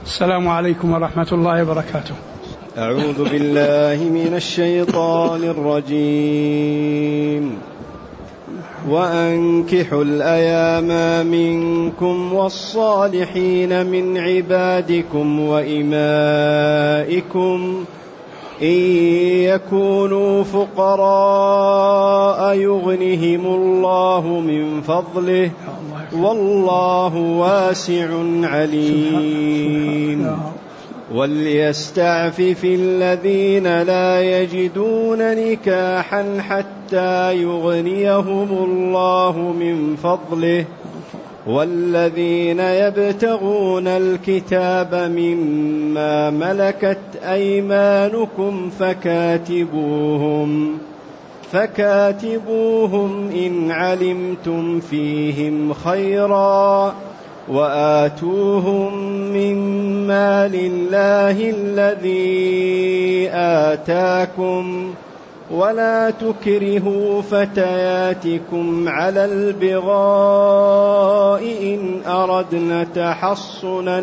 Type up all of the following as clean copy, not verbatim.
السلام عليكم ورحمة الله وبركاته. أعوذ بالله من الشيطان الرجيم. وأنكحوا الأيام منكم والصالحين من عبادكم وإمائكم إن يكونوا فقراء يغنهم الله من فضله والله واسع عليم. وليستعفف الذين لا يجدون نكاحا حتى يغنيهم الله من فضله والذين يبتغون الكتاب مما ملكت أيمانكم فكاتبوهم إن علمتم فيهم خيرا وآتوهم من مال الله الذي آتاكم ولا تكرهوا فتياتكم على البغاء إن أردنا تحصنا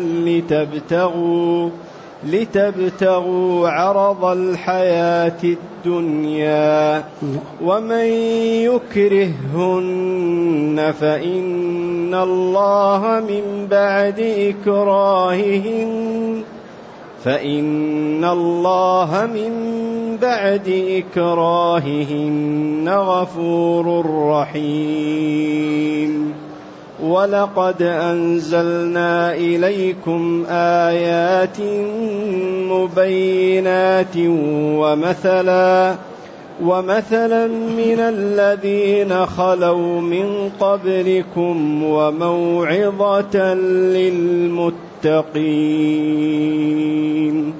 لتبتغوا عرض الحياة الدنيا ومن يكرههن فإن الله من بعد إكراههن غفور رحيم. ولقد أنزلنا إليكم آيات مبينات ومثلا من الذين خلوا من قبلكم وموعظة للمتقين.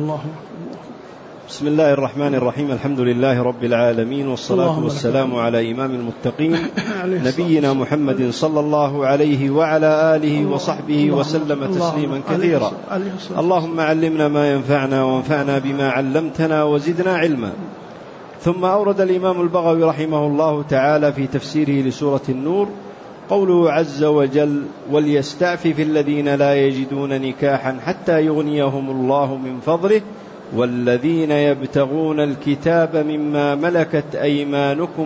بسم الله الرحمن الرحيم. الحمد لله رب العالمين، والصلاة والسلام على إمام المتقين نبينا محمد صلى الله عليه وعلى آله وصحبه وسلم تسليما كثيرا. اللهم علمنا ما ينفعنا وانفعنا بما علمتنا وزدنا علما. ثم أورد الإمام البغوي رحمه الله تعالى في تفسيره لسورة النور قوله عز وجل: وليستعفف الذين لا يجدون نكاحا حتى يغنيهم الله من فضله والذين يبتغون الكتاب مما ملكت أيمانكم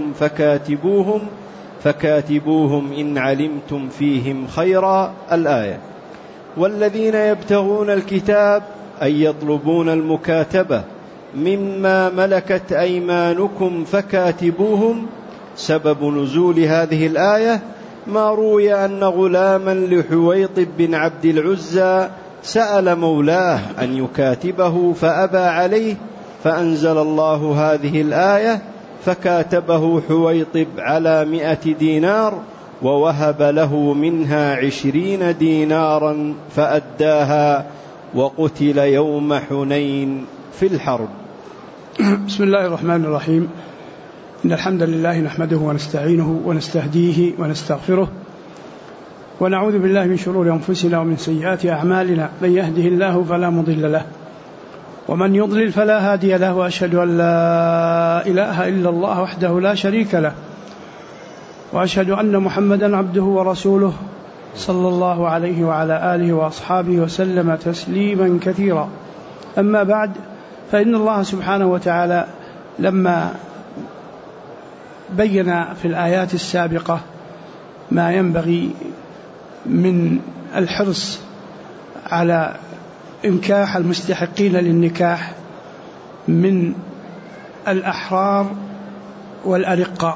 فكاتبوهم إن علمتم فيهم خيرا. الآية. والذين يبتغون الكتاب أي يطلبون المكاتبة مما ملكت أيمانكم فكاتبوهم. سبب نزول هذه الآية ما روي أن غلاما لحويطب بن عبد العزى سأل مولاه أن يكاتبه فأبى عليه، فأنزل الله هذه الآية فكاتبه حويطب على 100 دينار ووهب له منها 20 دينارا فأداها وقتل يوم حنين في الحرب. بسم الله الرحمن الرحيم. إن الحمد لله نحمده ونستعينه ونستهديه ونستغفره ونعوذ بالله من شرور أنفسنا ومن سيئات أعمالنا. من يهده الله فلا مضل له ومن يضلل فلا هادي له، وأشهد أن لا إله إلا الله وحده لا شريك له، وأشهد أن محمدا عبده ورسوله صلى الله عليه وعلى آله وأصحابه وسلم تسليما كثيرا. أما بعد، فإن الله سبحانه وتعالى لما بين في الآيات السابقة ما ينبغي من الحرص على إنكاح المستحقين للنكاح من الأحرار والأرقاء،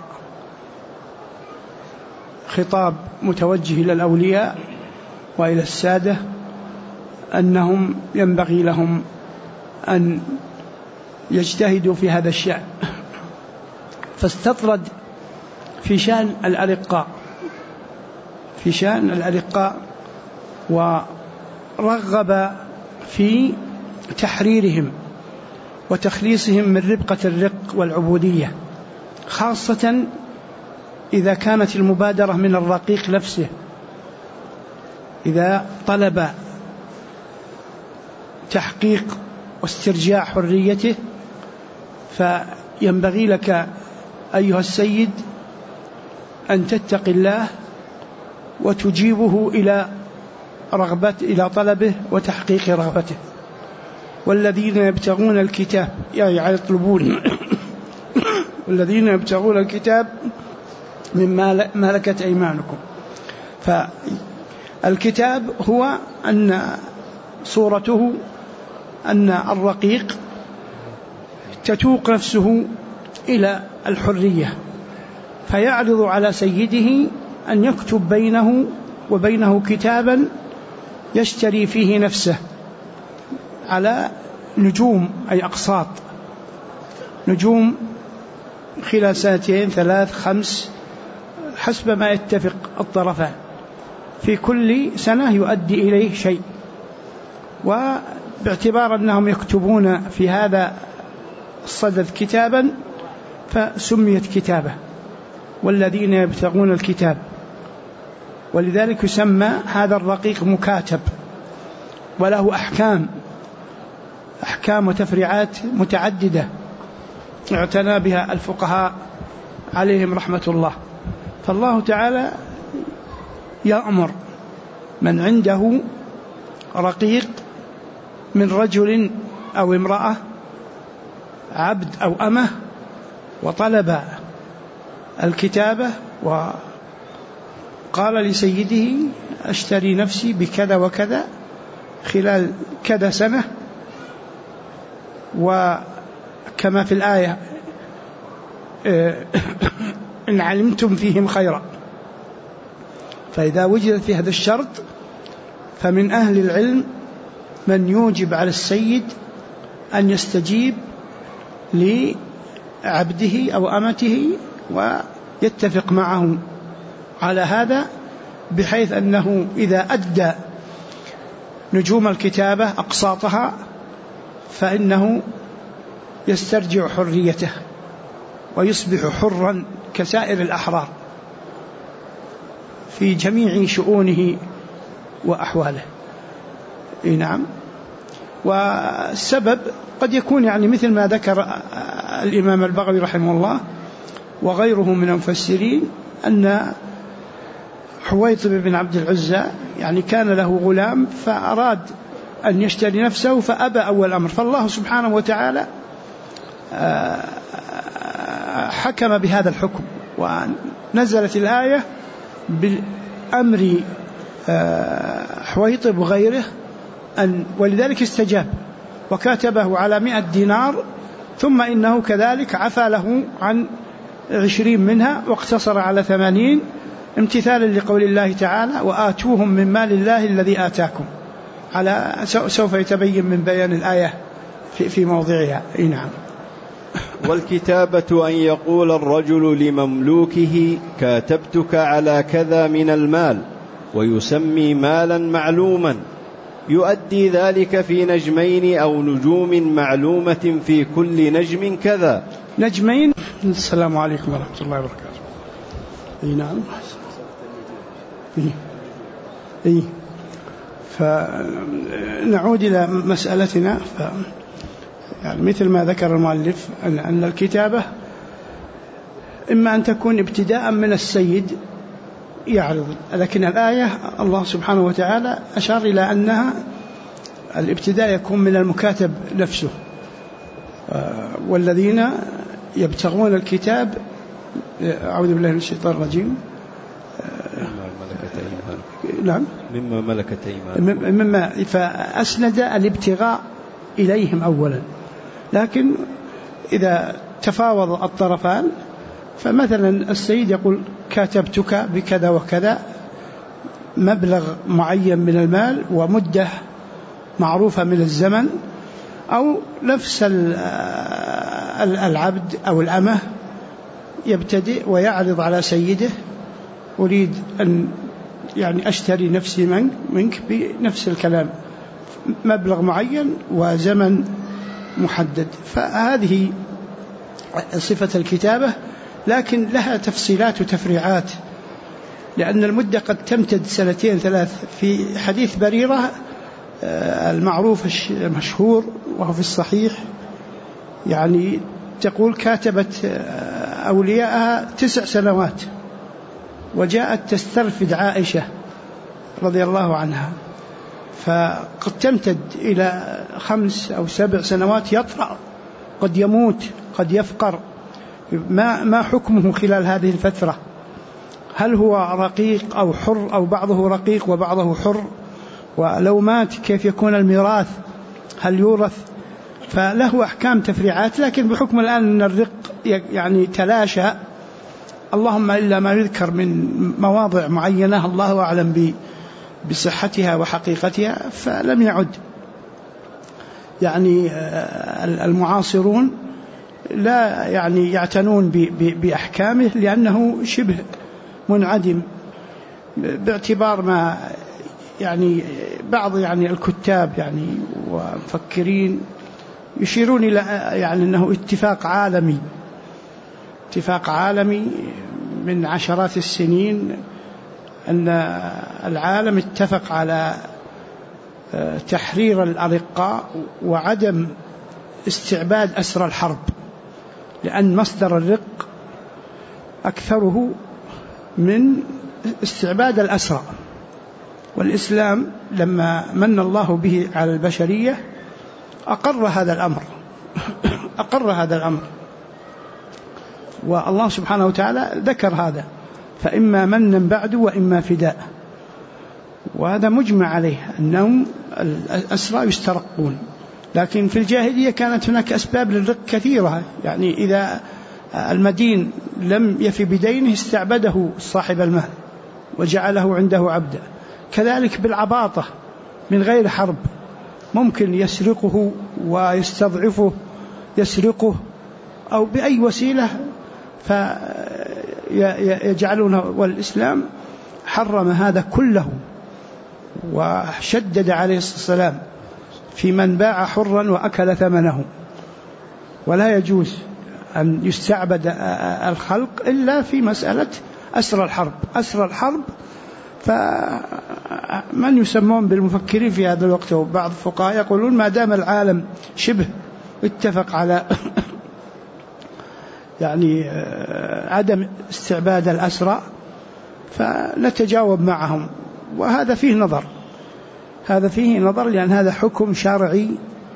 خطاب متوجه إلى الأولياء وإلى السادة أنهم ينبغي لهم أن يجتهدوا في هذا الشأن، فاستطرد في شأن الأرقاء ورغب في تحريرهم وتخليصهم من ربقة الرق والعبودية، خاصة إذا كانت المبادرة من الرقيق نفسه. إذا طلب تحقيق واسترجاع حريته فينبغي لك أيها السيد أن تتقي الله وتجيبه إلى إلى طلبه وتحقيق رغبته. والذين يبتغون الكتاب يعني يطلبون والذين يبتغون الكتاب مما ملكت أيمانكم. فالكتاب هو أن صورته أن الرقيق تتوق نفسه إلى الحرية، فيعرض على سيده أن يكتب بينه وبينه كتابا يشتري فيه نفسه على نجوم، أي أقساط، نجوم خلال 2 3 5 حسب ما يتفق الطرفان، في كل سنة يؤدي إليه شيء. وباعتبار أنهم يكتبون في هذا الصدد كتابا فسميت كتابة. والذين يبتغون الكتاب، ولذلك يسمى هذا الرقيق مكاتب، وله أحكام وتفريعات متعددة اعتنى بها الفقهاء عليهم رحمة الله. فالله تعالى يأمر من عنده رقيق من رجل أو امرأة، عبد أو أمة، وطلب الكتابة وقال لسيده أشتري نفسي بكذا وكذا خلال كذا سنة، وكما في الآية إن علمتم فيهم خيرا. فإذا وجد في هذا الشرط فمن أهل العلم من يوجب على السيد أن يستجيب لعبده أو أمته ويتفق معه على هذا، بحيث أنه إذا أدى نجوم الكتابة أقساطها فإنه يسترجع حريته ويصبح حرا كسائر الأحرار في جميع شؤونه وأحواله. نعم. والسبب قد يكون يعني مثل ما ذكر الإمام البغوي رحمه الله وغيره من المفسرين، أن حويطب بن عبد العزى يعني كان له غلام فأراد أن يشتري نفسه فأبى أول أمر، فالله سبحانه وتعالى حكم بهذا الحكم، ونزلت الآية بالأمر حويطب وغيره ولذلك استجاب وكاتبه على 100 دينار، ثم إنه كذلك عفى له عن 20 منها واقتصر على 80 امتثالا لقول الله تعالى وآتوهم من مال الله الذي آتاكم، على سوف يتبين من بيان الآية في موضعها. نعم. والكتابة أن يقول الرجل لمملوكه كاتبتك على كذا من المال، ويسمي مالا معلوما، يؤدي ذلك في نجمين أو نجوم معلومة في كل نجم كذا. نجمين. السلام عليكم ورحمة الله وبركاته. نعم. فنعود إلى مسألتنا. يعني مثل ما ذكر المؤلف أن الكتابة إما أن تكون ابتداء من السيد يعرض، لكن الآية الله سبحانه وتعالى أشار إلى أنها الابتداء يكون من المكاتب نفسه. والذين يبتغون الكتاب، أعوذ بالله من الشيطان الرجيم، نعم، مما ملكت أيمانكم، مما فأسند الابتغاء إليهم أولا، لكن إذا تفاوض الطرفان فمثلا السيد يقول كاتبتك بكذا وكذا، مبلغ معين من المال ومدة معروفة من الزمن، أو نفس العبد أو الأمة يبتدئ ويعرض على سيده أريد أن يعني أشتري نفسي منك بنفس الكلام، مبلغ معين وزمن محدد. فهذه صفة الكتابة، لكن لها تفصيلات وتفريعات، لأن المدة قد تمتد 2 3. في حديث بريرة المعروف المشهور وهو في الصحيح، يعني تقول كاتبت أولياءها 9 سنوات، وجاءت تسترفد عائشة رضي الله عنها فقد تمتد إلى 5 أو 7 سنوات، يطرأ، قد يموت، قد يفقر. ما حكمه خلال هذه الفترة؟ هل هو رقيق أو حر، أو بعضه رقيق وبعضه حر؟ ولو مات كيف يكون الميراث؟ هل يورث؟ فله أحكام تفريعات، لكن بحكم الآن أن الرق يعني تلاشى، اللهم إلا ما يذكر من مواضع معينة الله أعلم بصحتها وحقيقتها، فلم يعد يعني المعاصرون لا يعني يعتنون بأحكامه، لأنه شبه منعدم، باعتبار ما يعني بعض يعني الكتاب يعني ومفكرين يشيرون إلى يعني أنه اتفاق عالمي من عشرات السنين، أن العالم اتفق على تحرير الأرقاء وعدم استعباد أسرى الحرب، لأن مصدر الرق أكثره من استعباد الأسرى. والإسلام لما من الله به على البشرية أقر هذا الأمر، والله سبحانه وتعالى ذكر هذا، فإما منا بعد وإما فداء، وهذا مجمع عليه أنهم الأسرى يسترقون. لكن في الجاهلية كانت هناك أسباب للرق كثيرة، يعني إذا المدين لم يفي بدينه استعبده صاحب المال وجعله عنده عبدا. كذلك بالعباطة من غير حرب، ممكن يسرقه ويستضعفه، يسرقه أو بأي وسيلة فيجعلونه. والإسلام حرم هذا كله، وشدد عليه الصلاة والسلام في من باع حرا وأكل ثمنه، ولا يجوز أن يستعبد الخلق إلا في مسألة أسرى الحرب. فمن يسمون بالمفكرين في هذا الوقت وبعض الفقهاء يقولون ما دام العالم شبه اتفق على يعني عدم استعباد الأسرى فنتجاوب معهم. وهذا فيه نظر، لأن هذا حكم شرعي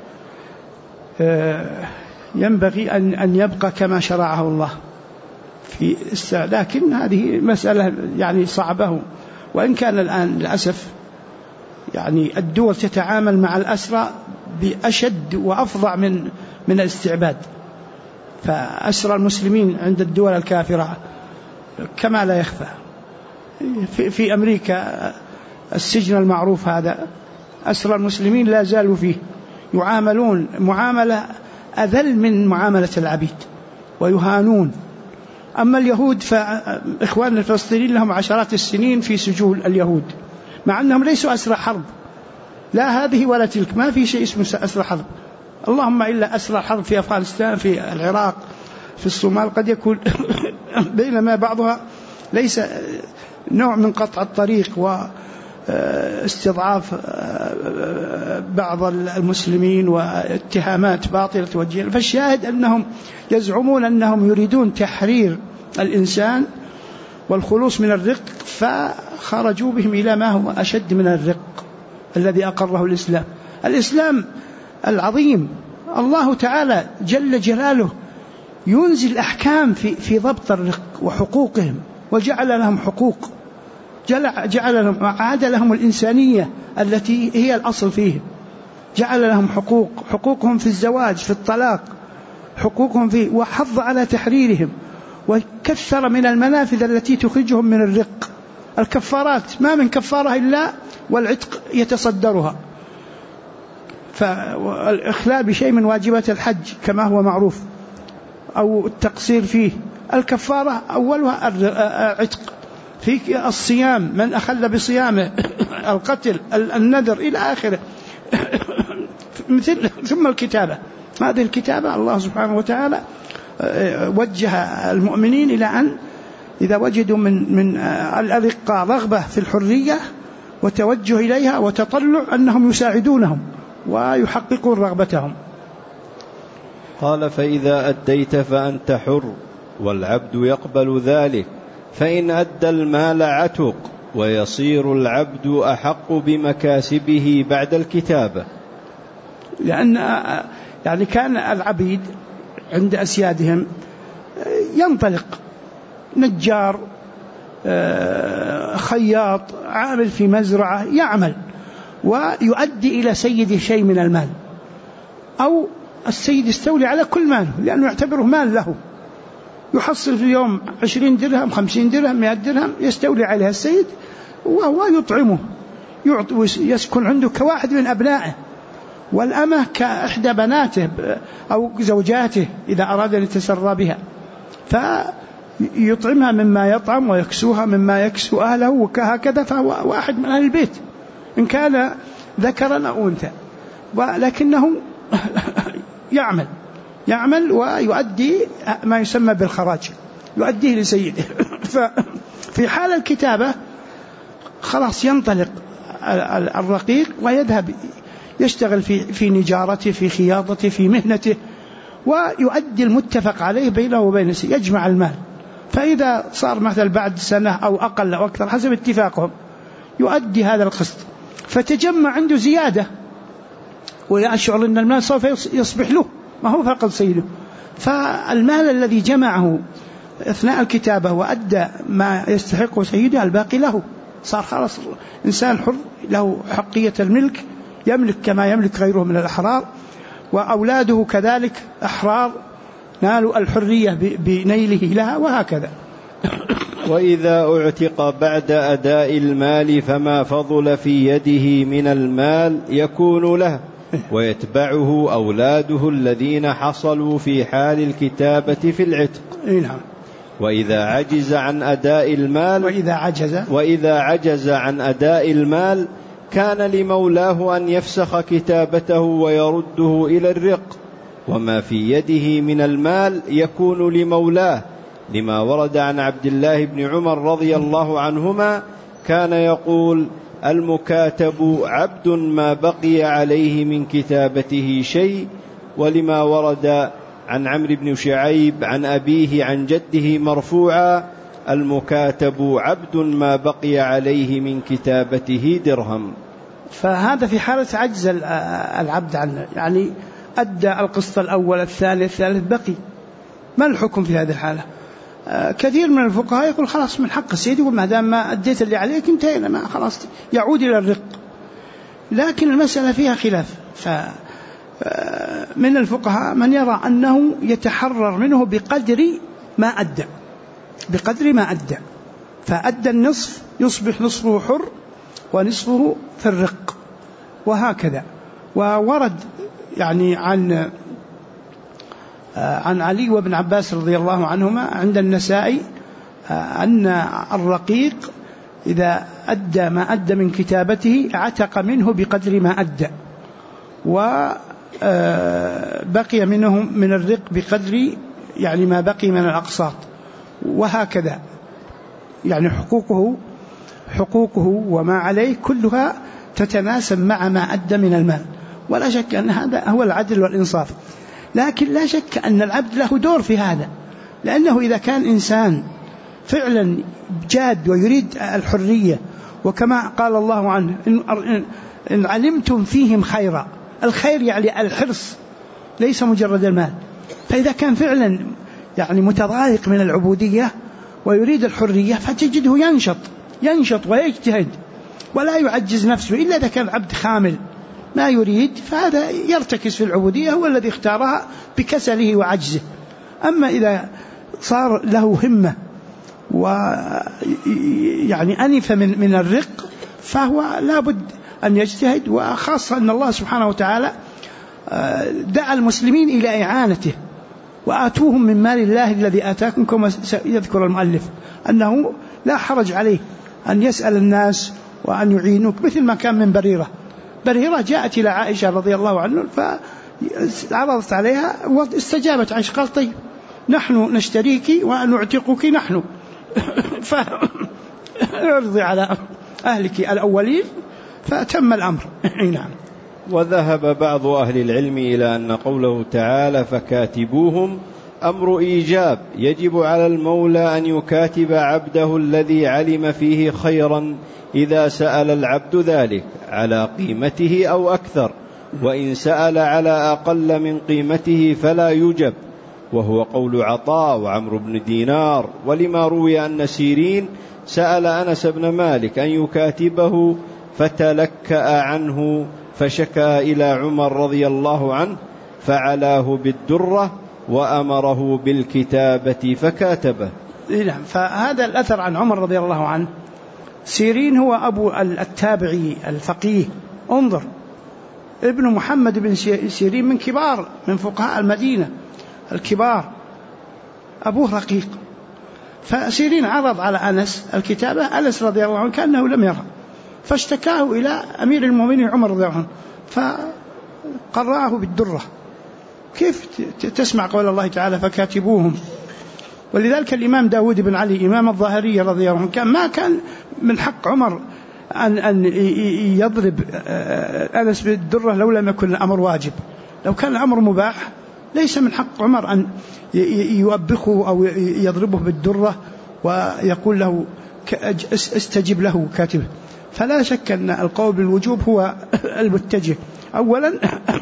ينبغي أن يبقى كما شرعه الله لكن هذه مسألة يعني صعبة. وإن كان الآن للأسف يعني الدول تتعامل مع الأسرى بأشد وأفظع من الاستعباد، فأسرى المسلمين عند الدول الكافرة كما لا يخفى. في أمريكا السجن المعروف هذا أسرى المسلمين لا زالوا فيه، يعاملون معاملة أذل من معاملة العبيد ويهانون. أما اليهود فإخواننا الفلسطينيين لهم عشرات السنين في سجون اليهود، مع أنهم ليسوا أسرى حرب، لا هذه ولا تلك، ما في شيء اسمه أسرى حرب، اللهم إلا أسرى حرب في أفغانستان، في العراق، في الصومال قد يكون بينما بعضها ليس نوع من قطع الطريق واستضعاف بعض المسلمين واتهامات باطلة توجه. فالشاهد أنهم يزعمون أنهم يريدون تحرير الإنسان والخلوص من الرق، فخرجوا بهم إلى ما هو أشد من الرق الذي أقره الإسلام العظيم. الله تعالى جل جلاله ينزل أحكام في ضبط الرق وحقوقهم، وجعل لهم حقوق، جعل لهم، عاد لهم الإنسانية التي هي الأصل فيهم، جعل لهم حقوقهم في الزواج، في الطلاق، حقوقهم وحض على تحريرهم، وكثر من المنافذ التي تخرجهم من الرق. الكفارات ما من كفارة إلا والعتق يتصدرها، فالإخلاء بشيء من واجبات الحج كما هو معروف أو التقصير فيه، الكفارة أولها عتق. في الصيام من أخل بصيامه، القتل، النذر إلى آخره. ثم الكتابة، هذه الكتابة الله سبحانه وتعالى وجه المؤمنين إلى أن إذا وجدوا من الأرقاء رغبة في الحرية وتوجه إليها وتطلع أنهم يساعدونهم ويحققون رغبتهم. قال: فإذا أديت فأنت حر، والعبد يقبل ذلك، فإن أدى المال عتق، ويصير العبد أحق بمكاسبه بعد الكتابة. لأن يعني كان العبيد عند أسيادهم ينطلق نجار، خياط، عامل في مزرعة، يعمل ويؤدي إلى سيده شيء من المال، أو السيد يستولي على كل ماله لأنه يعتبره مال له، يحصل في اليوم 20 درهم 50 درهم 100 درهم يستولي عليها السيد، وهو يطعمه يسكن عنده كواحد من أبنائه، والأمة كإحدى بناته أو زوجاته إذا أراد أن يتسرى بها، فيطعمها مما يطعم ويكسوها مما يكسو أهله، وهكذا فهو واحد من أهل البيت إن كان ذكرا أو أنثى، ولكنه يعمل ويؤدي ما يسمى بالخراج، يؤديه لسيده. ففي حال الكتابة خلاص ينطلق الرقيق ويذهب يشتغل في نجارته، في خياطته، في مهنته، ويؤدي المتفق عليه بينه وبين السيد، يجمع المال. فإذا صار مثلا بعد سنة أو أقل أو أكثر حسب اتفاقهم يؤدي هذا القسط، فتجمع عنده زيادة ويشعر أن المال سوف يصبح له، ما هو فقط سيده. فالمال الذي جمعه أثناء الكتابة وأدى ما يستحقه سيده الباقي له، صار خلاص إنسان حر له حقية الملك، يملك كما يملك غيره من الأحرار، وأولاده كذلك أحرار نالوا الحرية بنيله لها، وهكذا. وإذا اعتق بعد أداء المال فما فضل في يده من المال يكون له، ويتبعه أولاده الذين حصلوا في حال الكتابة في العتق. نعم. وإذا عجز عن أداء المال وإذا عجز عن أداء المال كان لمولاه أن يفسخ كتابته ويرده إلى الرق، وما في يده من المال يكون لمولاه، لما ورد عن عبد الله بن عمر رضي الله عنهما كان يقول: المكاتب عبد ما بقي عليه من كتابته شيء. ولما ورد عن عمرو بن شعيب عن أبيه عن جده مرفوعا: المكاتب عبد ما بقي عليه من كتابته درهم. فهذا في حالة عجز العبد عنه، يعني أدى القسط الأول الثاني الثالث بقي، ما الحكم في هذه الحالة؟ كثير من الفقهاء يقول خلاص من حق السيد، يقول ما دام ما أديت اللي عليك انتهينا، ما خلاص يعود إلى الرق. لكن المسألة فيها خلاف، فمن الفقهاء من يرى أنه يتحرر منه بقدر ما أدى، فأدى النصف يصبح نصفه حر ونصفه في الرق، وهكذا. وورد يعني عن علي وابن عباس رضي الله عنهما عند النسائي أن الرقيق إذا أدى ما أدى من كتابته عتق منه بقدر ما أدى، وبقي منه من الرق بقدر يعني ما بقي من الأقساط، وهكذا. يعني حقوقه وما عليه كلها تتناسب مع ما أدى من المال، ولا شك أن هذا هو العدل والإنصاف. لكن لا شك أن العبد له دور في هذا، لأنه إذا كان إنسان فعلا جاد ويريد الحرية، وكما قال الله عنه إن علمتم فيهم خيرا، الخير يعني الحرص ليس مجرد المال. فإذا كان فعلا يعني متضايق من العبودية ويريد الحرية فتجده ينشط ويجتهد ولا يعجز نفسه، إلا إذا كان عبد خامل ما يريد فهذا يرتكز في العبودية، هو الذي اختارها بكسله وعجزه. أما إذا صار له همة ويعني أنف من الرق فهو لابد أن يجتهد، وخاصة أن الله سبحانه وتعالى دعا المسلمين إلى إعانته، وآتوهم من مال الله الذي آتاكم، كما يذكر المؤلف أنه لا حرج عليه أن يسأل الناس وأن يعينوك، مثل ما كان من بريرة جاءت إلى عائشة رضي الله عنه فعرضت عليها واستجابت عائشة، قال طيب نحن نشتريك ونعتقك نحن فارضي على أهلك الأولين، فتم الأمر. نعم. وذهب بعض أهل العلم إلى أن قوله تعالى فكاتبوهم أمر إيجاب يجب على المولى أن يكاتب عبده الذي علم فيه خيرا إذا سأل العبد ذلك على قيمته أو أكثر، وإن سأل على أقل من قيمته فلا يجب، وهو قول عطاء وعمرو بن دينار. ولما روي أن سيرين سأل أنس بن مالك أن يكاتبه فتلكأ عنه فشكى إلى عمر رضي الله عنه فعلاه بالدرة وأمره بالكتابة فكاتبه. نعم. فهذا الأثر عن عمر رضي الله عنه. سيرين هو أبو التابعي الفقيه، انظر، ابن محمد بن سيرين من كبار من فقهاء المدينة الكبار، أبوه رقيق. فسيرين عرض على أنس الكتابة، أنس رضي الله عنه كأنه لم يرى، فاشتكاه إلى أمير المؤمنين عمر رضي الله عنه فقرأه بالدرة. كيف تسمع قول الله تعالى فكاتبوهم؟ ولذلك الإمام داود بن علي إمام الظاهرية رضي الله عنه ما كان من حق عمر أن يضرب أنس بالدرة لو لم يكن الأمر واجب. لو كان الأمر مباح ليس من حق عمر أن يوبخه أو يضربه بالدرة ويقول له استجب له كاتبه. فلا شك أن القول بالوجوب هو المتجه، أولا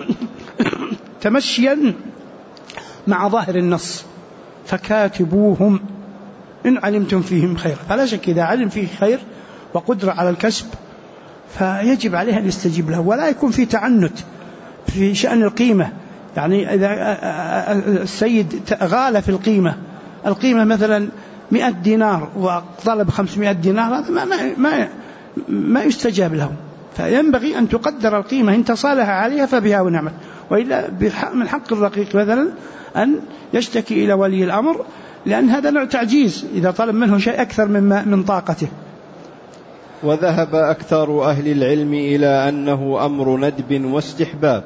تمشيا مع ظاهر النص فكاتبوهم إن علمتم فيهم خير، فلا شك إذا علم فيه خير وقدرة على الكسب فيجب عليه أن يستجيب له، ولا يكون في تعنت في شأن القيمة. يعني إذا السيد غال في القيمة مثلا 100 دينار وطلب 500 دينار، هذا ما يستجاب له. فينبغي أن تقدر القيمة، إن تصالح عليها فبها ونعمت، وإلا من حق الرقيق مثلا أن يشتكي إلى ولي الأمر، لأن هذا نوع تعجيز إذا طلب منه شيء أكثر من طاقته. وذهب أكثر أهل العلم إلى أنه أمر ندب واستحباب.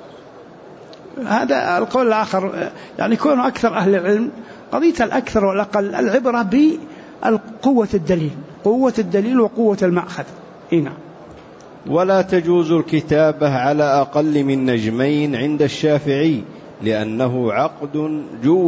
هذا القول الآخر، يعني كون أكثر أهل العلم قضية الأكثر والأقل، العبرة بقوة الدليل، قوة الدليل وقوة المأخذ. هنا ولا تجوز الكتابة على أقل من نجمين عند الشافعي، لأنه عقد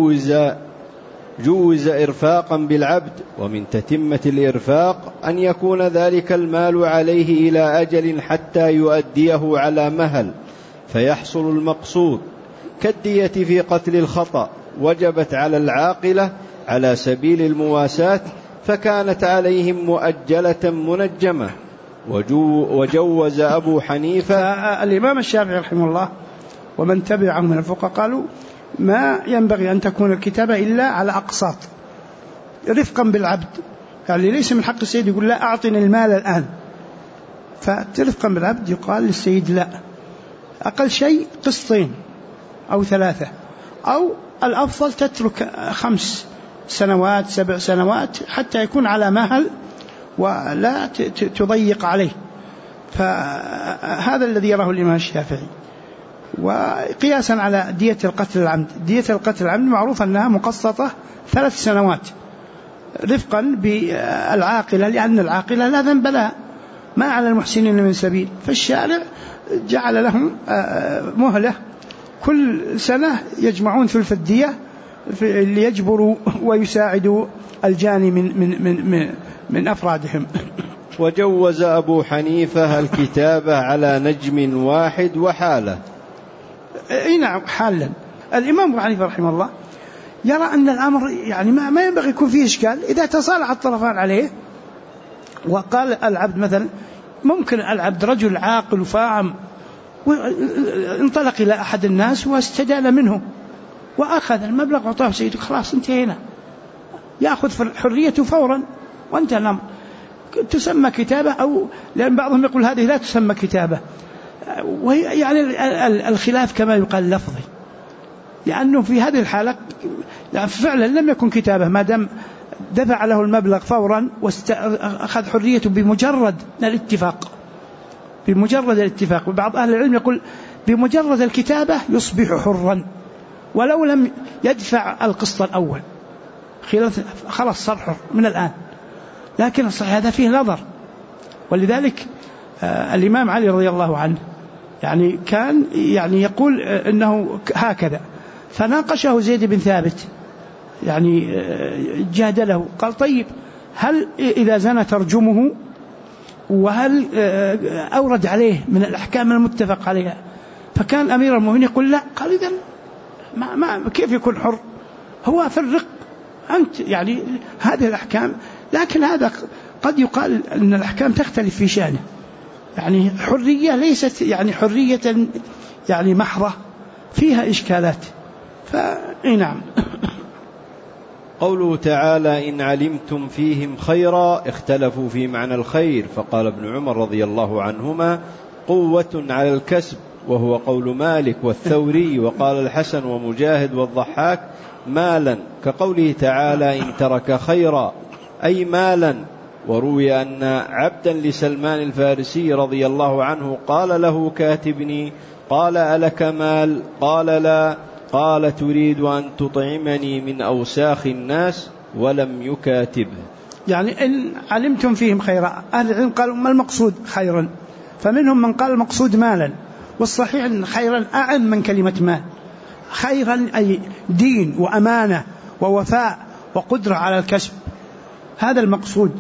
جوز إرفاقا بالعبد، ومن تتمة الإرفاق أن يكون ذلك المال عليه إلى أجل حتى يؤديه على مهل فيحصل المقصود، كالدية في قتل الخطأ وجبت على العاقلة على سبيل المواساة، فكانت عليهم مؤجلة منجمة. وجوز أبو حنيفة. الإمام الشافعي رحمه الله ومن تبعه من الفقهاء قالوا ما ينبغي أن تكون الكتابة إلا على أقساط رفقا بالعبد، يعني ليس من حق السيد يقول لا أعطني المال الآن، فرفقا بالعبد يقال للسيد لا، أقل شيء قسطين أو 3، أو الأفضل تترك 5 سنوات 7 سنوات حتى يكون على مهل ولا تضيق عليه. فهذا الذي يراه الإمام الشافعي. وقياسا على دية القتل العمد، دية القتل العمد معروف أنها مقسطة 3 سنوات رفقا بالعاقلة، لأن العاقلة لا ذنب لها، ما على المحسنين من سبيل، فالشارع جعل لهم مهلة كل سنة يجمعون ثلث الدية ليجبروا ويساعدوا الجاني من أفرادهم. وجوز أبو حنيفة الكتابة على نجم واحد وحالة. نعم حالا. الإمام أبو حنيفة رحمه الله يرى أن الأمر يعني ما ينبغي يكون فيه إشكال إذا تصالح الطرفان عليه. وقال العبد مثلا ممكن العبد رجل عاقل وفاهم انطلق إلى أحد الناس واستدان منه وأخذ المبلغ وأعطاه سيده، خلاص انتهينا، يأخذ حريته فورا وانتهى الأمر. تسمى كتابة، أو لأن بعضهم يقول هذه لا تسمى كتابة، وهي يعني الخلاف كما يقال لفظي، لأنه في هذه الحالة يعني فعلا لم يكن كتابة ما دام دفع له المبلغ فورا وأخذ حريته بمجرد الاتفاق، بمجرد الاتفاق. وبعض أهل العلم يقول بمجرد الكتابة يصبح حرا ولو لم يدفع القسط الأول، خلاص صار حر من الآن. لكن الصحيح هذا فيه نظر، ولذلك الإمام علي رضي الله عنه يعني كان يعني يقول إنه هكذا فناقشه زيد بن ثابت، يعني جادله، قال طيب هل إذا زنى ترجمه؟ وهل أورد عليه من الأحكام المتفق عليها؟ فكان أمير المؤمنين يقول لا. قال إذن ما كيف يكون حر؟ هو في الرق أنت يعني هذه الأحكام، لكن هذا قد يقال أن الأحكام تختلف في شأنه، يعني حرية ليست يعني حرية يعني محضة، فيها إشكالات. نعم. قوله تعالى إن علمتم فيهم خيرا اختلفوا في معنى الخير، فقال ابن عمر رضي الله عنهما قوة على الكسب، وهو قول مالك والثوري، وقال الحسن ومجاهد والضحاك مالا، كقوله تعالى إن ترك خيرا أي مالا. وروي أن عبدا لسلمان الفارسي رضي الله عنه قال له كاتبني، قال ألك مال؟ قال لا. قال تريد أن تطعمني من أوساخ الناس؟ ولم يكاتبه. يعني إن علمتم فيهم خيرا، أهل العلم قالوا ما المقصود خيرا، فمنهم من قال المقصود مالا، والصحيح أن خيرا أعم من كلمة مال. خيرا أي دين وأمانة ووفاء وقدرة على الكسب، هذا المقصود.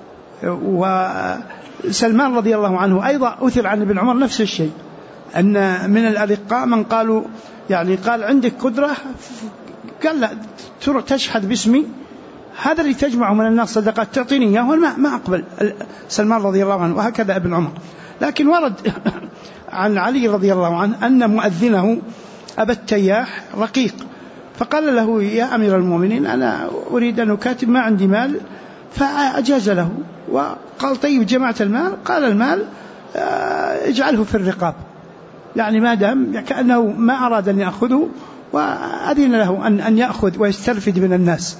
وسلمان رضي الله عنه أيضا أثر عن ابن عمر نفس الشيء، أن من الأرقاء من قالوا يعني قال عندك قدرة، قال لا تشحذ باسمي، هذا اللي تجمع من الناس صدقات تعطيني إياه ما أقبل. سلمان رضي الله عنه، وهكذا ابن عمر. لكن ورد عن علي رضي الله عنه أن مؤذنه أبا التياح رقيق، فقال له يا أمير المؤمنين أنا أريد أن أكاتب ما عندي مال، فأجاز له. وقال طيب جمعت المال؟ قال المال اجعله في الرقاب، يعني ما دام كأنه ما أراد أن يأخذه، وأذن له أن يأخذ ويسترفد من الناس،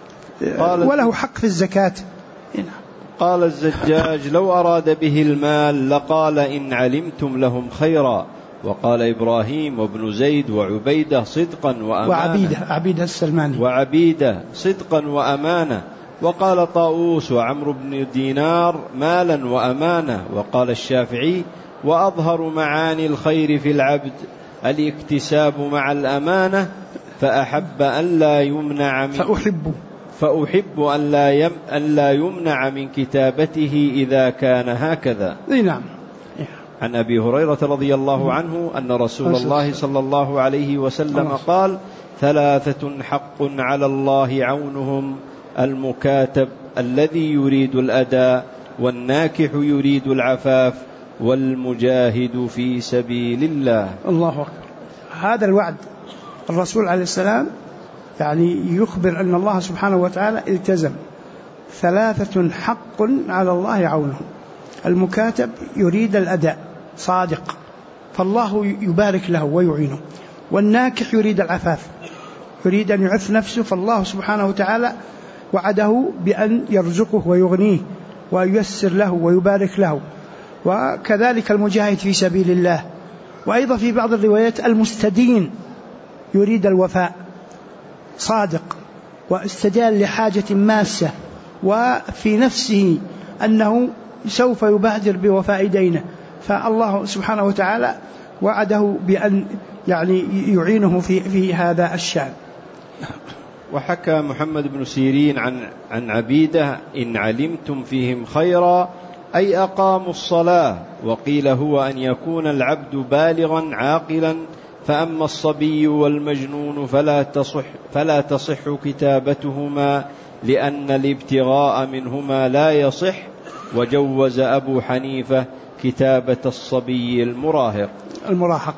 وله حق في الزكاة. قال الزجاج لو أراد به المال لقال إن علمتم لهم خيرا. وقال إبراهيم وابن زيد وعبيدة صدقا وأمانة، وعبيدة السلماني، وعبيدة صدقا وأمانة. وقال طاووس وعمرو بن دينار مالا وأمانة. وقال الشافعي وأظهر معاني الخير في العبد الاكتساب مع الأمانة، فأحب أن لا يمنع من فأحب أن لا يمنع من كتابته إذا كان هكذا. نعم. عن أبي هريرة رضي الله عنه أن رسول الله صلى الله عليه وسلم قال ثلاثة حق على الله عونهم: المكاتب الذي يريد الأداء، والناكح يريد العفاف، والمجاهد في سبيل الله. الله أكبر. هذا الوعد الرسول عليه السلام يعني يخبر أن الله سبحانه وتعالى التزم ثلاثة حق على الله عونهم: المكاتب يريد الأداء صادق فالله يبارك له ويعينه، والناكح يريد العفاف يريد أن يعف نفسه فالله سبحانه وتعالى وعده بأن يرزقه ويغنيه وييسر له ويبارك له، وكذلك المجاهد في سبيل الله. وأيضا في بعض الروايات المستدين يريد الوفاء صادق واستدال لحاجة ماسة وفي نفسه أنه سوف يبادر بوفاء دينه، فالله سبحانه وتعالى وعده بأن يعني يعينه في هذا الشأن. وحكى محمد بن سيرين عن عبيدة إن علمتم فيهم خيرا أي أقاموا الصلاة. وقيل هو أن يكون العبد بالغا عاقلا، فأما الصبي والمجنون فلا تصح كتابتهما لأن الابتغاء منهما لا يصح. وجوز أبو حنيفة كتابة الصبي المراهق.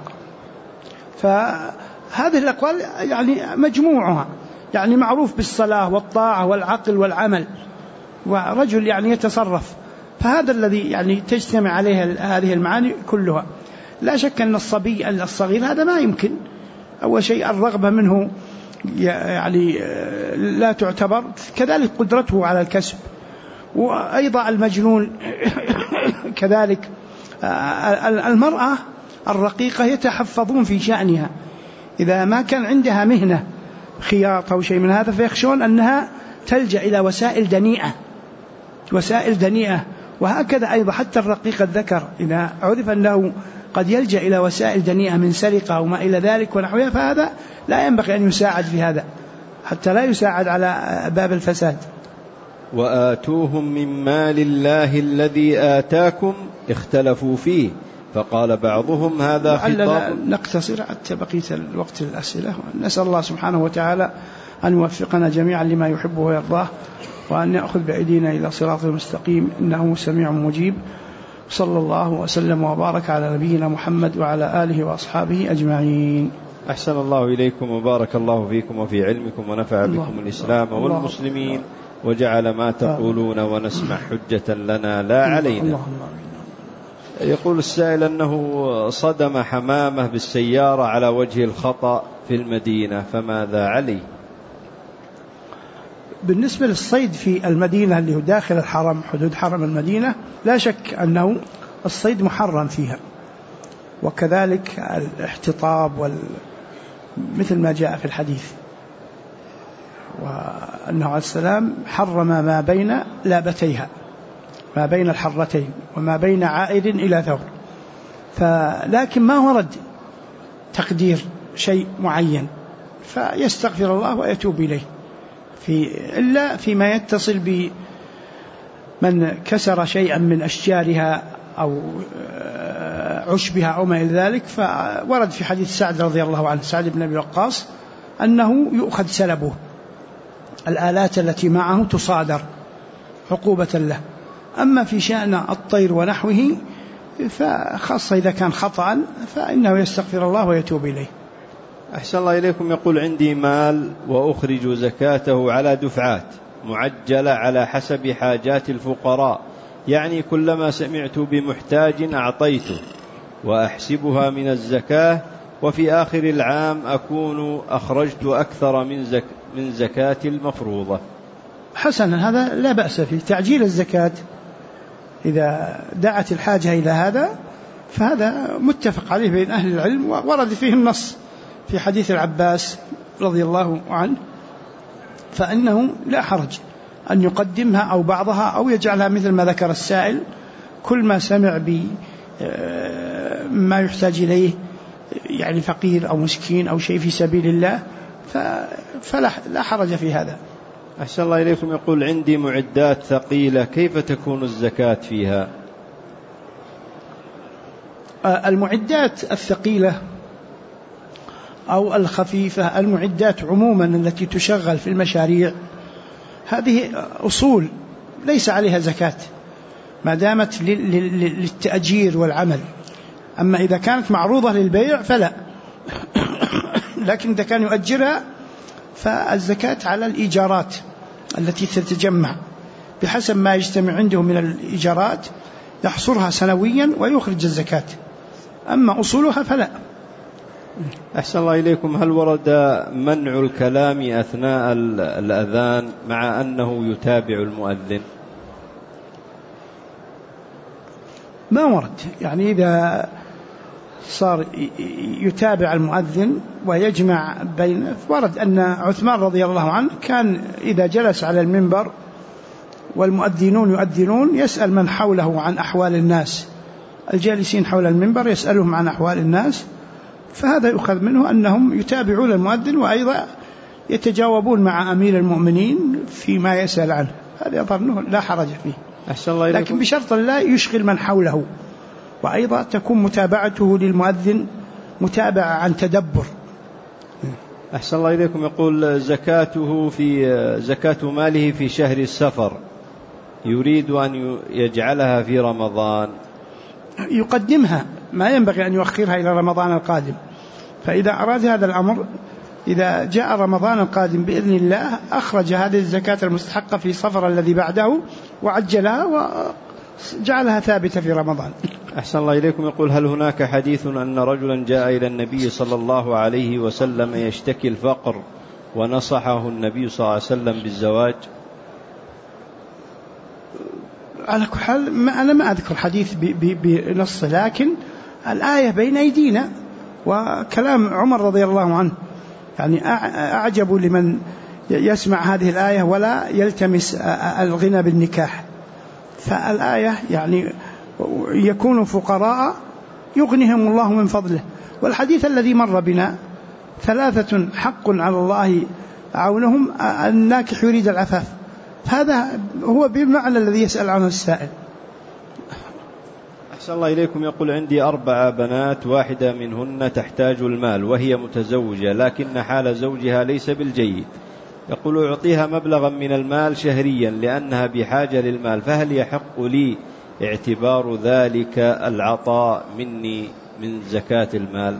فهذه الأقوال يعني مجموعها يعني معروف بالصلاة والطاعة والعقل والعمل، ورجل يعني يتصرف، فهذا الذي يعني تجتمع عليه هذه المعاني كلها. لا شك أن الصبي الصغير هذا ما يمكن، أول شيء الرغبة منه يعني لا تعتبر، كذلك قدرته على الكسب، وأيضا المجنون كذلك. المرأة الرقيقة يتحفظون في شأنها، إذا ما كان عندها مهنة خياطة أو شيء من هذا فيخشون أنها تلجأ إلى وسائل دنيئة. وهكذا أيضا حتى الرقيق الذكر إذا عرف أنه قد يلجأ إلى وسائل دنيئة من سرقة أو ما إلى ذلك ونحوها، فهذا لا ينبغي أن يساعد في هذا حتى لا يساعد على باب الفساد. وآتوهم من مال الله الذي آتاكم اختلفوا فيه فقال بعضهم هذا خطاب. نقتصر حتى بقية الوقت للأسئلة، نسأل الله سبحانه وتعالى أن يوفقنا جميعا لما يحبه ويرضاه، وأن يأخذ بأيدينا إلى صراط المستقيم، إنه سميع مجيب. صلى الله وسلم وبارك على نبينا محمد وعلى آله وأصحابه أجمعين. أحسن الله إليكم وبارك الله فيكم وفي علمكم ونفع بكم الإسلام والمسلمين، وجعل ما تقولون ونسمع حجة لنا لا علينا. يقول السائل أنه صدم حمامة بالسيارة على وجه الخطأ في المدينة، فماذا عليه؟ بالنسبة للصيد في المدينة اللي هو داخل الحرم، حدود حرم المدينة، لا شك أنه الصيد محرم فيها، وكذلك الاحتطاب مثل ما جاء في الحديث، وأنه عليه السلام حرم ما بين لابتيها، ما بين الحرتين، وما بين عائد إلى ثور. لكن ما ورد تقدير شيء معين، فيستغفر الله ويتوب إليه إلا فيما يتصل بمن كسر شيئا من أشجارها أو عشبها أو ما إلى ذلك، فورد في حديث سعد رضي الله عنه، سعد بن أبي وقاص، أنه يؤخذ سلبه، الآلات التي معه تصادر عقوبة له. أما في شأن الطير ونحوه فخاصة إذا كان خطأ فإنه يستغفر الله ويتوب إليه. أحسن الله إليكم. يقول عندي مال وأخرج زكاته على دفعات معجلة على حسب حاجات الفقراء، يعني كلما سمعت بمحتاج أعطيته وأحسبها من الزكاة، وفي آخر العام أكون أخرجت أكثر من زكاة المفروضة. حسنا، هذا لا بأس فيه، تعجيل الزكاة إذا دعت الحاجة إلى هذا فهذا متفق عليه بين أهل العلم، ورد فيه النص في حديث العباس رضي الله عنه، فإنه لا حرج أن يقدمها أو بعضها أو يجعلها مثل ما ذكر السائل، كل ما سمع بما يحتاج إليه، يعني فقير أو مسكين أو شيء في سبيل الله، فلا حرج في هذا. أحسن الله إليكم. يقول عندي معدات ثقيلة، كيف تكون الزكاة فيها؟ المعدات الثقيلة أو الخفيفة، المعدات عموما التي تشغل في المشاريع، هذه أصول ليس عليها زكاة ما دامت للتأجير والعمل. أما إذا كانت معروضة للبيع فلا، لكن إذا كان يؤجرها فالزكاة على الإيجارات التي تتجمع بحسب ما يجتمع عنده من الإيجارات، يحصرها سنويا ويخرج الزكاة. أما أصولها فلا. أحسن الله إليكم. هل ورد منع الكلام أثناء الأذان مع أنه يتابع المؤذن؟ ما ورد، يعني إذا صار يتابع المؤذن ويجمع بين، ورد أن عثمان رضي الله عنه كان إذا جلس على المنبر والمؤذنون يؤذنون يسأل من حوله عن أحوال الناس، الجالسين حول المنبر يسألهم عن أحوال الناس، فهذا يؤخذ منه أنهم يتابعون المؤذن وأيضا يتجاوبون مع أمير المؤمنين فيما يسأل عنه، هذا يظنه لا حرج فيه، لكن بشرط لا يشغل من حوله، وأيضا تكون متابعته للمؤذن متابعة عن تدبر. أحسن الله إليكم. يقول زكاته في زكاة ماله في شهر السفر، يريد أن يجعلها في رمضان، يقدمها، ما ينبغي أن يؤخرها إلى رمضان القادم. فإذا أراد هذا الأمر، إذا جاء رمضان القادم بإذن الله أخرج هذه الزكاة المستحقة في صفر الذي بعده وعجلها وجعلها ثابتة في رمضان. أحسن الله إليكم. يقول هل هناك حديث أن رجلا جاء إلى النبي صلى الله عليه وسلم يشتكي الفقر ونصحه النبي صلى الله عليه وسلم بالزواج؟ على كل حال أنا ما أذكر حديث بنص، لكن الآية بين أيدينا وكلام عمر رضي الله عنه، يعني أعجب لمن يسمع هذه الآية ولا يلتمس الغنى بالنكاح. فالآية يعني يكون فقراء يغنيهم الله من فضله. والحديث الذي مر بنا 3 حق على الله عونهم، الناكح يريد العفاف، هذا هو بالمعنى الذي يسأل عنه السائل. أحسن الله إليكم. يقول عندي 4 بنات، واحدة منهن تحتاج المال وهي متزوجة، لكن حال زوجها ليس بالجيد. يقول أعطيها مبلغا من المال شهريا لأنها بحاجة للمال، فهل يحق لي اعتبار ذلك العطاء مني من زكاة المال؟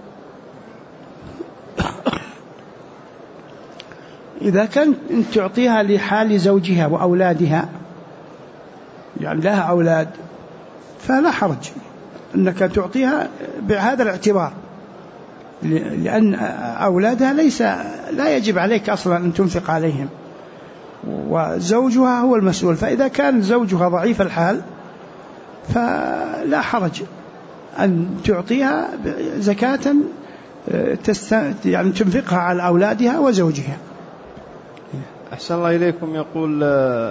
إذا كانت تعطيها لحال زوجها وأولادها، يعني لها أولاد، فلا حرج أنك تعطيها بهذا الاعتبار، لأن أولادها لا يجب عليك أصلا أن تنفق عليهم، وزوجها هو المسؤول. فإذا كان زوجها ضعيف الحال فلا حرج أن تعطيها زكاة يعني تنفقها على أولادها وزوجها. أحسن الله إليكم. يقول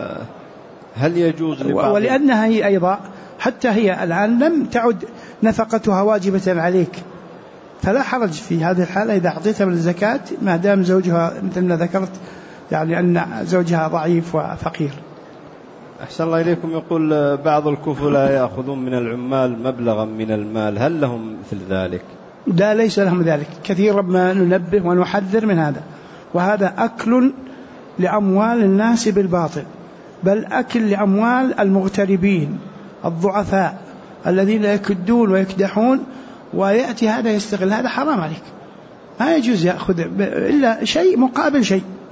هل يجوز لبعض، ولأنها هي أيضا حتى هي الآن لم تعد نفقتها واجبة عليك، فلا حرج في هذه الحالة إذا أعطيتها من الزكاة ما دام زوجها مثل ما ذكرت يعني أن زوجها ضعيف وفقير. أحسن الله إليكم. يقول بعض الكفلاء يأخذون من العمال مبلغا من المال، هل لهم مثل ذلك؟ لا، ليس لهم ذلك، كثيرا ما ننبه ونحذر من هذا، وهذا أكل لأموال الناس بالباطل، بل أكل لأموال المغتربين الضعفاء الذين يكدون ويكدحون، ويأتي هذا يستغل هذا. حرام عليك، ما يجوز يأخذ إلا شيء مقابل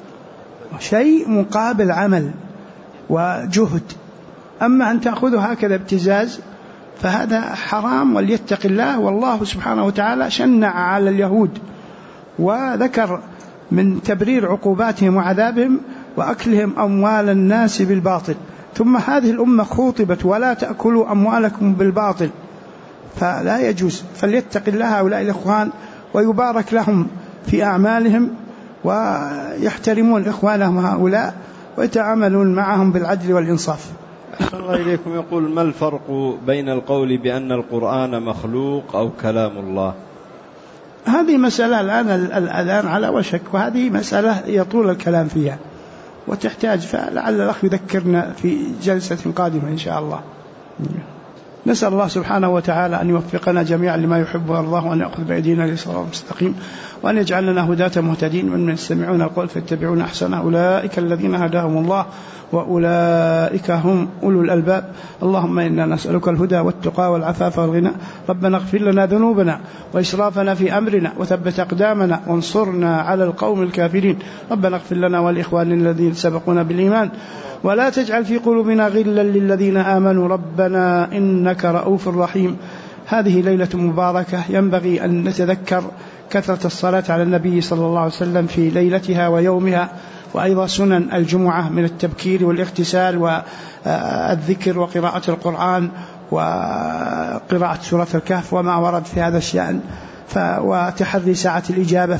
شيء مقابل عمل وجهد. أما أن تأخذه هكذا ابتزاز فهذا حرام، وليتق الله. والله سبحانه وتعالى شنع على اليهود وذكر من تبرير عقوباتهم وعذابهم وأكلهم أموال الناس بالباطل، ثم هذه الأمة خوطبت ولا تأكلوا أموالكم بالباطل، فلا يجوز. فليتق الله هؤلاء الإخوان ويبارك لهم في أعمالهم، ويحترمون إخوانهم هؤلاء ويتعاملون معهم بالعدل والإنصاف. أحسن الله إليكم. يقول ما الفرق بين القول بأن القرآن مخلوق أو كلام الله؟ هذه مسألة الآن على وشك، وهذه مسألة يطول الكلام فيها وتحتاج، فلعل الأخ يذكرنا في جلسة قادمة إن شاء الله. نسأل الله سبحانه وتعالى أن يوفقنا جميعا لما يحب ويرضاه، وأن يأخذ بأيدينا للصراط المستقيم، وأن يجعل لنا هداة مهتدين ممن يستمعون القول فيتبعون أحسنه، أولئك الذين هداهم الله وأولئك هم أولو الألباب. اللهم إنا نسألك الهدى والتقى والعفاف والغنى. ربنا اغفر لنا ذنوبنا وإسرافنا في أمرنا وثبت أقدامنا وانصرنا على القوم الكافرين. ربنا اغفر لنا والإخوان الذين سبقونا بالإيمان، ولا تجعل في قلوبنا غلا للذين آمنوا ربنا إنك رؤوف رحيم. هذه ليلة مباركة ينبغي أن نتذكر كثرة الصلاة على النبي صلى الله عليه وسلم في ليلتها ويومها، وأيضا سنن الجمعة من التبكير والاغتسال والذكر وقراءة القرآن وقراءة سورة الكهف وما ورد في هذا الشأن، وتحري ساعة الإجابة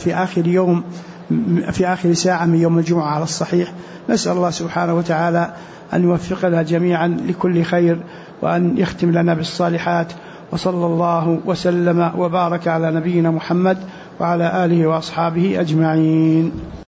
في آخر ساعة من يوم الجمعة على الصحيح. نسأل الله سبحانه وتعالى أن يوفقنا جميعا لكل خير، وأن يختم لنا بالصالحات. وصلى الله وسلم وبارك على نبينا محمد وعلى آله وأصحابه أجمعين.